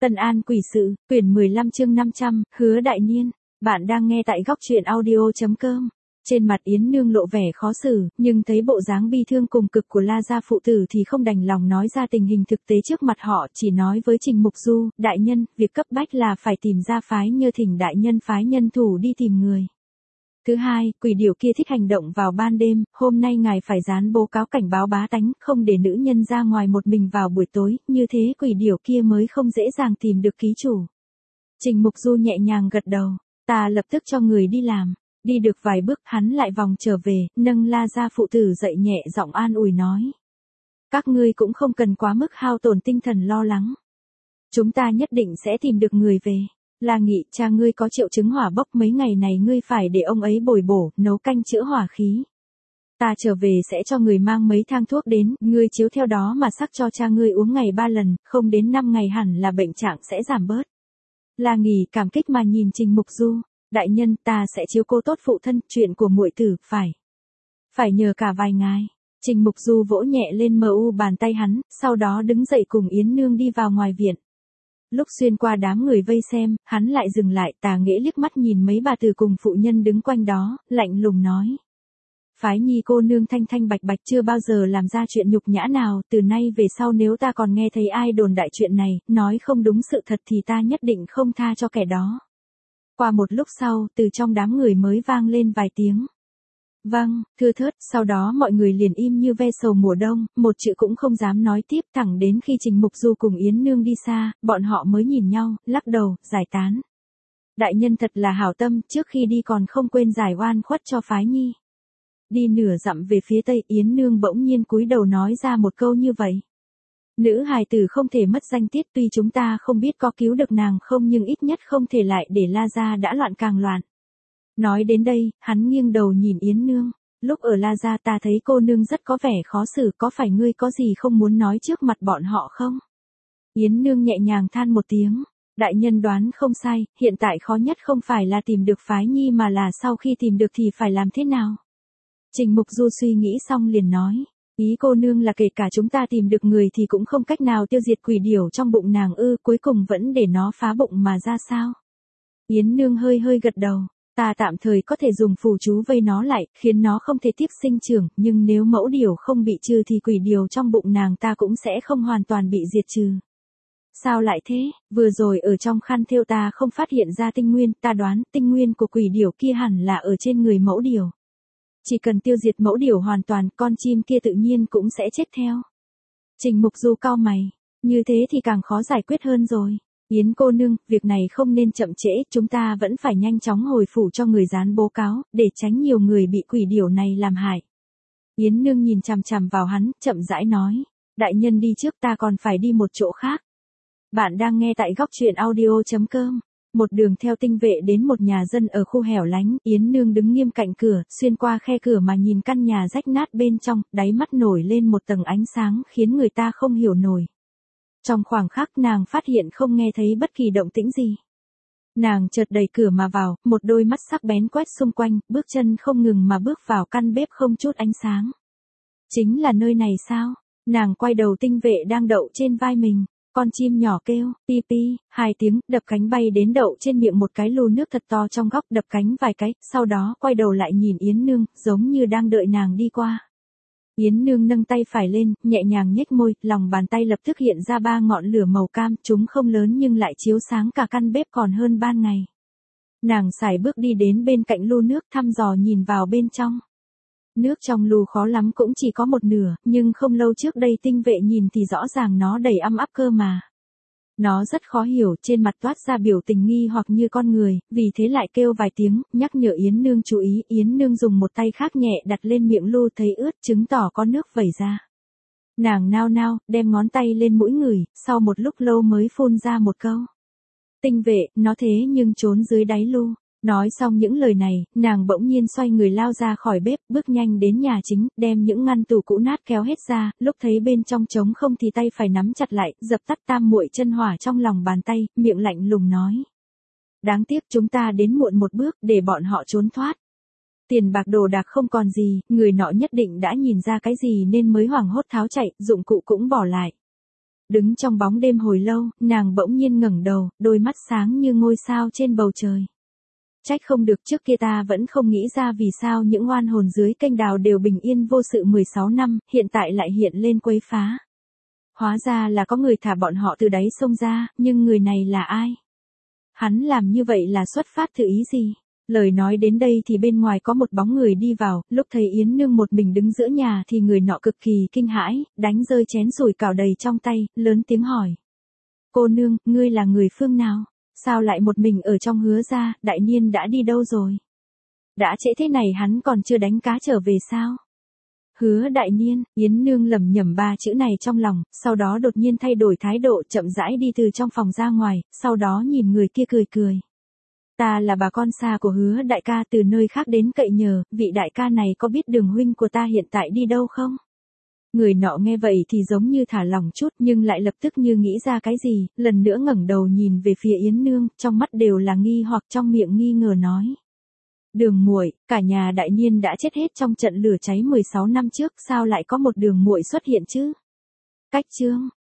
Tân An Quỷ Sự, quyển 15 chương 500, Hứa Đại Niên. Bạn đang nghe tại góc truyện audio.com. Trên mặt Yến Nương lộ vẻ khó xử, nhưng thấy bộ dáng bi thương cùng cực của La gia phụ tử thì không đành lòng nói ra tình hình thực tế trước mặt họ, chỉ nói với Trình Mục Du, đại nhân, việc cấp bách là phải tìm ra phái Nhơ thỉnh đại nhân phái nhân thủ đi tìm người. Thứ hai, quỷ điểu kia thích hành động vào ban đêm, hôm nay ngài phải dán bố cáo cảnh báo bá tánh, không để nữ nhân ra ngoài một mình vào buổi tối, như thế quỷ điểu kia mới không dễ dàng tìm được ký chủ. Trình Mục Du nhẹ nhàng gật đầu, ta lập tức cho người đi làm. Đi được vài bước hắn lại vòng trở về, nâng La gia phụ tử dậy nhẹ giọng an ủi nói. Các ngươi cũng không cần quá mức hao tổn tinh thần lo lắng. Chúng ta nhất định sẽ tìm được người về. La Nghị, cha ngươi có triệu chứng hỏa bốc, mấy ngày này ngươi phải để ông ấy bồi bổ, nấu canh chữa hỏa khí. Ta trở về sẽ cho người mang mấy thang thuốc đến, ngươi chiếu theo đó mà sắc cho cha ngươi uống ngày 3 lần, không đến 5 ngày hẳn là bệnh trạng sẽ giảm bớt. La Nghị cảm kích mà nhìn Trình Mục Du, đại nhân, ta sẽ chiếu cố tốt phụ thân, chuyện của muội tử, phải nhờ cả vài ngài. Trình Mục Du vỗ nhẹ lên bàn tay hắn, sau đó đứng dậy cùng Yến Nương đi vào ngoài viện. Lúc xuyên qua đám người vây xem, hắn lại dừng lại, Tà Nghĩa liếc mắt nhìn mấy bà tử cùng phụ nhân đứng quanh đó, lạnh lùng nói. Phái Nhi cô nương thanh thanh bạch bạch chưa bao giờ làm ra chuyện nhục nhã nào, từ nay về sau nếu ta còn nghe thấy ai đồn đại chuyện này, nói không đúng sự thật thì ta nhất định không tha cho kẻ đó. Qua một lúc sau, từ trong đám người mới vang lên vài tiếng. Vâng, thưa thớt, sau đó mọi người liền im như ve sầu mùa đông, một chữ cũng không dám nói tiếp, thẳng đến khi Trình Mục Du cùng Yến Nương đi xa, bọn họ mới nhìn nhau, lắc đầu, giải tán. Đại nhân thật là hảo tâm, trước khi đi còn không quên giải oan khuất cho phái Nhi. Đi nửa dặm về phía tây, Yến Nương bỗng nhiên cúi đầu nói ra một câu như vậy. Nữ hài tử không thể mất danh tiết, tuy chúng ta không biết có cứu được nàng không nhưng ít nhất không thể lại để La gia đã loạn càng loạn. Nói đến đây, hắn nghiêng đầu nhìn Yến Nương, lúc ở La gia ta thấy cô nương rất có vẻ khó xử, có phải ngươi có gì không muốn nói trước mặt bọn họ không? Yến Nương nhẹ nhàng than một tiếng, đại nhân đoán không sai, hiện tại khó nhất không phải là tìm được phái Nhi mà là sau khi tìm được thì phải làm thế nào? Trình Mục Du suy nghĩ xong liền nói. Ý cô nương là kể cả chúng ta tìm được người thì cũng không cách nào tiêu diệt quỷ điểu trong bụng nàng ư, cuối cùng vẫn để nó phá bụng mà ra sao? Yến Nương hơi gật đầu, ta tạm thời có thể dùng phù chú vây nó lại, khiến nó không thể tiếp sinh trưởng, nhưng nếu mẫu điểu không bị trừ thì quỷ điểu trong bụng nàng ta cũng sẽ không hoàn toàn bị diệt trừ. Sao lại thế, vừa rồi ở trong khăn thêu ta không phát hiện ra tinh nguyên, ta đoán tinh nguyên của quỷ điểu kia hẳn là ở trên người mẫu điểu. Chỉ cần tiêu diệt mẫu điểu hoàn toàn, con chim kia tự nhiên cũng sẽ chết theo. Trình Mục Du cau mày, như thế thì càng khó giải quyết hơn rồi. Yến cô nương, việc này không nên chậm trễ, chúng ta vẫn phải nhanh chóng hồi phủ cho người dán bố cáo, để tránh nhiều người bị quỷ điểu này làm hại. Yến Nương nhìn chằm chằm vào hắn, chậm rãi nói, đại nhân đi trước, ta còn phải đi một chỗ khác. Bạn đang nghe tại góc truyện audio.com. Một đường theo tinh vệ đến một nhà dân ở khu hẻo lánh, Yến Nương đứng nghiêm cạnh cửa, xuyên qua khe cửa mà nhìn căn nhà rách nát bên trong, đáy mắt nổi lên một tầng ánh sáng khiến người ta không hiểu nổi. Trong khoảng khắc nàng phát hiện không nghe thấy bất kỳ động tĩnh gì. Nàng chợt đẩy cửa mà vào, một đôi mắt sắc bén quét xung quanh, bước chân không ngừng mà bước vào căn bếp không chút ánh sáng. Chính là nơi này sao? Nàng quay đầu, tinh vệ đang đậu trên vai mình. Con chim nhỏ kêu, pi pi, 2 tiếng, đập cánh bay đến đậu trên miệng một cái lu nước thật to trong góc, đập cánh vài cái, sau đó quay đầu lại nhìn Yến Nương, giống như đang đợi nàng đi qua. Yến Nương nâng tay phải lên, nhẹ nhàng nhếch môi, lòng bàn tay lập tức hiện ra 3 ngọn lửa màu cam, chúng không lớn nhưng lại chiếu sáng cả căn bếp còn hơn ban ngày. Nàng sải bước đi đến bên cạnh lu nước, thăm dò nhìn vào bên trong. Nước trong lu khó lắm cũng chỉ có một nửa, nhưng không lâu trước đây tinh vệ nhìn thì rõ ràng nó đầy ăm ắp cơ mà. Nó rất khó hiểu, trên mặt toát ra biểu tình nghi hoặc như con người, vì thế lại kêu vài tiếng, nhắc nhở Yến Nương chú ý. Yến Nương dùng một tay khác nhẹ đặt lên miệng lu, thấy ướt, chứng tỏ có nước vẩy ra. Nàng nao nao, đem ngón tay lên mũi ngửi, sau một lúc lâu mới phun ra một câu. Tinh vệ, nó thế nhưng trốn dưới đáy lu. Nói xong những lời này, nàng bỗng nhiên xoay người lao ra khỏi bếp, bước nhanh đến nhà chính, đem những ngăn tủ cũ nát kéo hết ra, lúc thấy bên trong trống không thì tay phải nắm chặt lại, dập tắt tam muội chân hỏa trong lòng bàn tay, miệng lạnh lùng nói. Đáng tiếc chúng ta đến muộn một bước, để bọn họ trốn thoát. Tiền bạc đồ đạc không còn gì, người nọ nhất định đã nhìn ra cái gì nên mới hoảng hốt tháo chạy, dụng cụ cũng bỏ lại. Đứng trong bóng đêm hồi lâu, nàng bỗng nhiên ngẩng đầu, đôi mắt sáng như ngôi sao trên bầu trời. Trách không được trước kia ta vẫn không nghĩ ra vì sao những oan hồn dưới kênh đào đều bình yên vô sự 16 năm, hiện tại lại hiện lên quấy phá. Hóa ra là có người thả bọn họ từ đáy sông ra, nhưng người này là ai? Hắn làm như vậy là xuất phát từ ý gì? Lời nói đến đây thì bên ngoài có một bóng người đi vào, lúc thấy Yến Nương một mình đứng giữa nhà thì người nọ cực kỳ kinh hãi, đánh rơi chén sủi cảo đầy trong tay, lớn tiếng hỏi. Cô nương, ngươi là người phương nào? Sao lại một mình ở trong Hứa gia, Đại Niên đã đi đâu rồi? Đã trễ thế này hắn còn chưa đánh cá trở về sao? Hứa Đại Niên, Yến Nương lẩm nhẩm ba chữ này trong lòng, sau đó đột nhiên thay đổi thái độ chậm rãi đi từ trong phòng ra ngoài, sau đó nhìn người kia cười cười. Ta là bà con xa của Hứa đại ca từ nơi khác đến cậy nhờ, vị đại ca này có biết đường huynh của ta hiện tại đi đâu không? Người nọ nghe vậy thì giống như thả lỏng chút nhưng lại lập tức như nghĩ ra cái gì, lần nữa ngẩng đầu nhìn về phía Yến Nương, trong mắt đều là nghi hoặc trong miệng nghi ngờ nói. Đường muội, cả nhà Đại Niên đã chết hết trong trận lửa cháy 16 năm trước, sao lại có một đường muội xuất hiện chứ? Cách chương